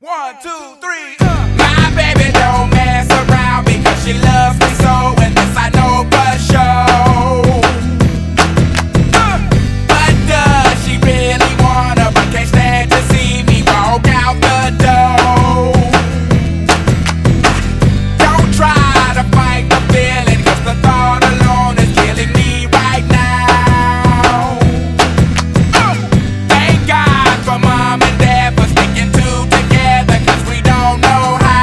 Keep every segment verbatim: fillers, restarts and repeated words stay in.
One, two, three. Uh. My baby don't mess around because she loves me so, and this I know for sure. Uh. But does she really wanna? But can't stand to see me walk out the door. Don't try to fight the feeling, 'cause the thought alone is killing me right now. Uh. Thank God for mom and dad for sticking two together, 'cause we don't know how.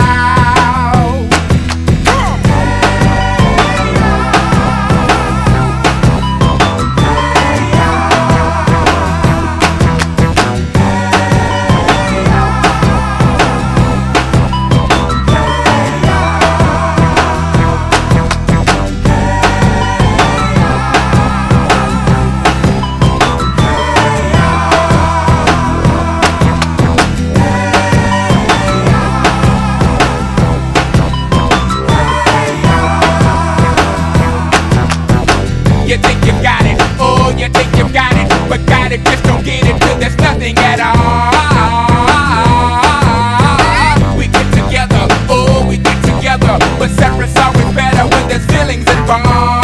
You think you got it, oh, you think you got it, but got it, just don't get it till there's nothing at all. We get together, oh, we get together, but separate's always better when there's feelings involved.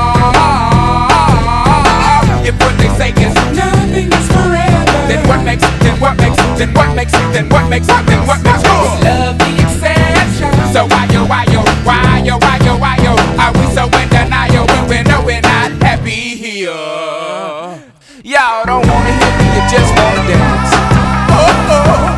If what they say is nothing is forever, then what makes, then what makes, then what makes, then what makes, then what makes us love the exception? So why yo, why yo, why yo, why yo, why yo, are we so in denial when we know we're not happy here? Y'all don't wanna hear me, you just wanna dance. Oh, oh.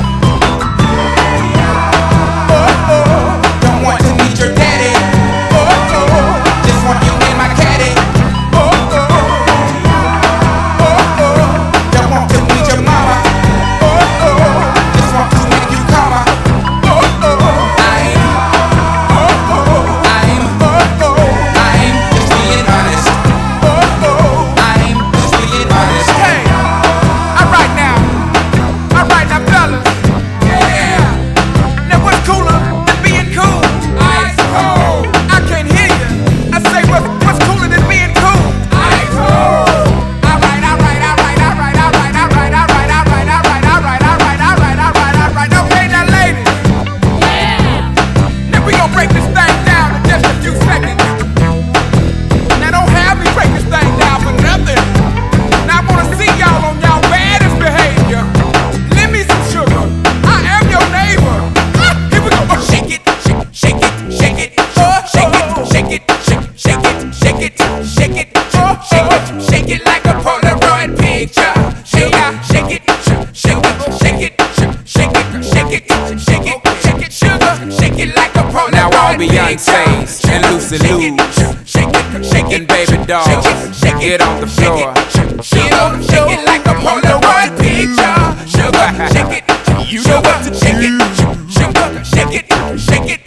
Oh, oh. Don't want to meet your daddy. Oh, oh. Just want you in my caddy. Oh, oh. Oh, oh. Don't want to meet your mama. Oh, oh. Just want to make you calmer. Oh, oh. I'm, oh, oh. I'm, oh, oh. I'm just being honest. Oh, oh. I'm just being honest. Hey, alright now, alright now, fellas. Yeah. Now what's cooler than being cool? Ice cold. I can't hear you. I say what's what's cooler than being cool? Ice cold. Alright, alright, alright, alright, alright, alright, alright, alright, alright, alright, alright, alright, alright, alright. Okay, now ladies. Yeah. Now we gon' break this thing down in just a few seconds. Now don't have me break this thing down for nothing. Now I wanna see y'all on y'all baddest behavior. Lend me some sugar. I am your neighbor. Ah, here we go. Oh, shake it, shake, shake it, shake it, oh, shake it, shake it, shake, shake it, shake it, shake it, oh, shake it, shake it like a Polaroid picture. Shake it, shake it, shake it, shake it, shake it, shake it, shake it, shake it, sugar, shake it like a Polaroid picture. Now all Beyonce's and Lucy Lou's and Baby Dolls, get on the floor. Get on, shake it like a Polaroid picture. Sugar, shake it, you know what to shake it. Sugar, shake it, shake it.